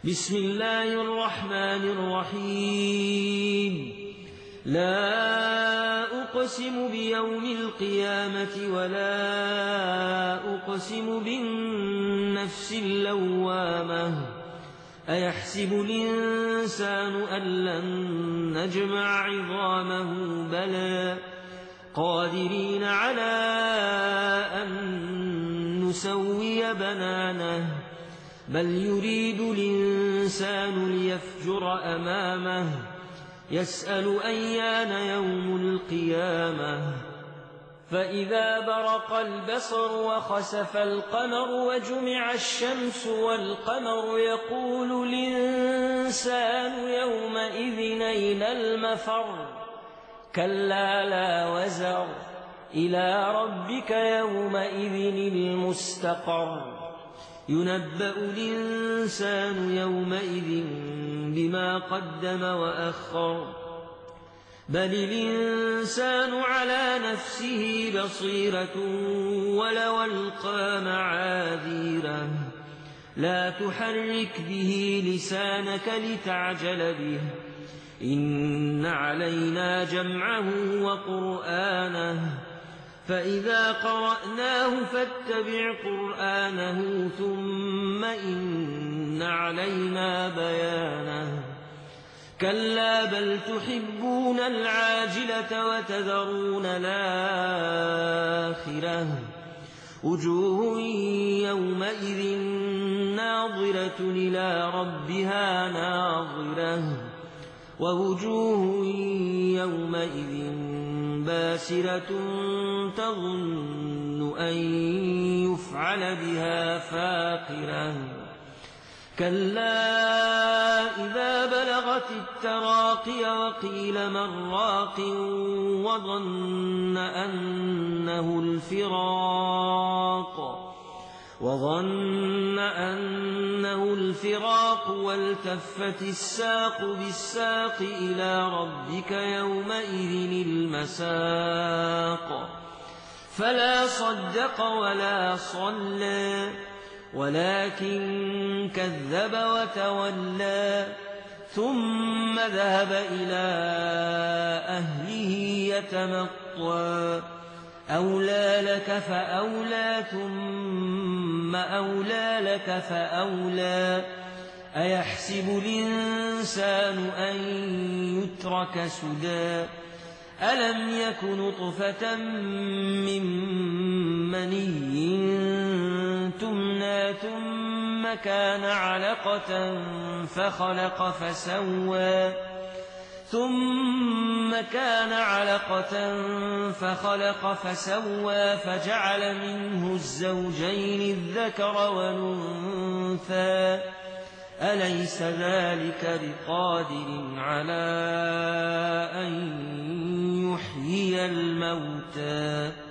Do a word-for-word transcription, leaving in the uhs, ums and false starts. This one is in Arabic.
بسم الله الرحمن الرحيم لا أقسم بيوم القيامة ولا أقسم بالنفس اللوامة أيحسب الإنسان أن لن نجمع عظامه بلى قادرين على أن نسوي بنانه بل يريد الإنسان ليفجر أمامه يسأل أيان يوم القيامة فإذا برق البصر وخسف القمر وجمع الشمس والقمر يقول الإنسان يومئذ أين المفر كلا لا وزر إلى ربك يومئذ المستقر ينبأ الإنسان يومئذ بما قدم وأخر بل الإنسان على نفسه بصيرة ولو ألقى معاذيره لا تحرك به لسانك لتعجل به إن علينا جمعه وقرآنه فإذا قرأناه فاتبع قرآنه ثم إن علينا بيانه كلا بل تحبون العاجلة وتذرون الآخرة وجوه يومئذ ناظرة إلى ربها ناظرة ووجوه يومئذ باسرة تظن أن يفعل بها فاقرة كلا إذا بلغت التراقي وقيل من راق وظن أنه الفراق وظن أنه الفراق والتفت الساق بالساق إلى ربك يومئذ المساق فلا صدق ولا صلى ولكن كذب وتولى ثم ذهب إلى أهله يتمطى أولى لك فأولى ثم أولى لك فأولى أيحسب الإنسان أن يترك سدى ألم يك نطفة من مني تمنى ثم كان علقة فخلق فسوى ثم كان علقة فخلق فسوى فجعل منه الزوجين الذكر والأنثى أليس ذلك بقادر على أن يحيي الموتى